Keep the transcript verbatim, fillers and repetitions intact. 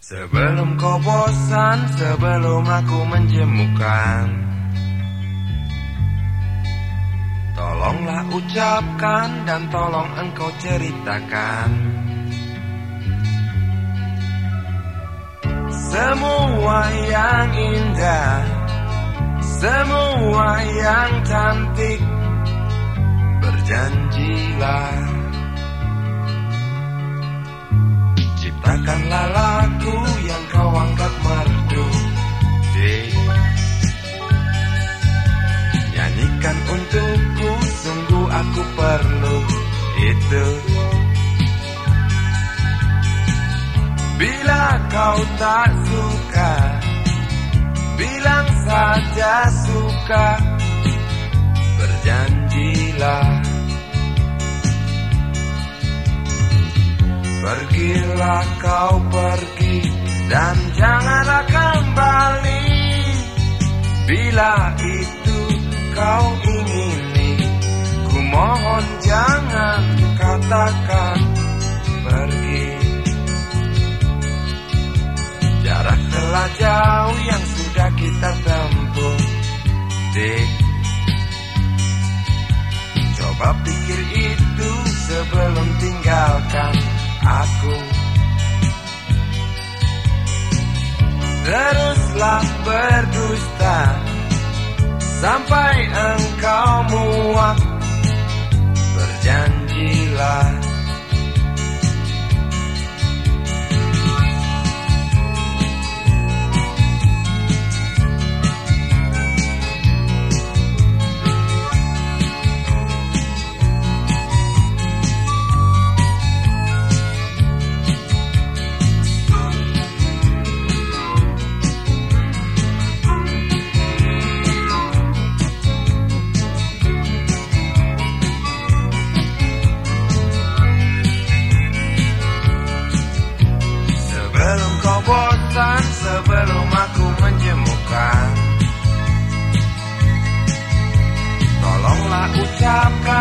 Sebelum kau bosan, sebelum aku menjemukan, tolonglah ucapkan dan tolong engkau ceritakan semua yang indah, semua yang cantik. Berjanjilah, ciptakanlah lagu yang kau anggap merdu, Dek. Nyanyikan untukku, sungguh aku perlu itu. Bila kau tak suka, bilang saja suka. Berjanjilah, pergilah kau pergi dan janganlah kembali. Bila itu kau ingini, ku mohon jangan katakan pergi. Jarak telah jauh yang sudah kita tempuh, Dek. Coba pikir itu sebelum tinggalkan aku. Teruslah berdusta sampai engkau muak. Berjanjilah, sebelum kau bosan, sebelum aku menjemukan, tolonglah ucapkan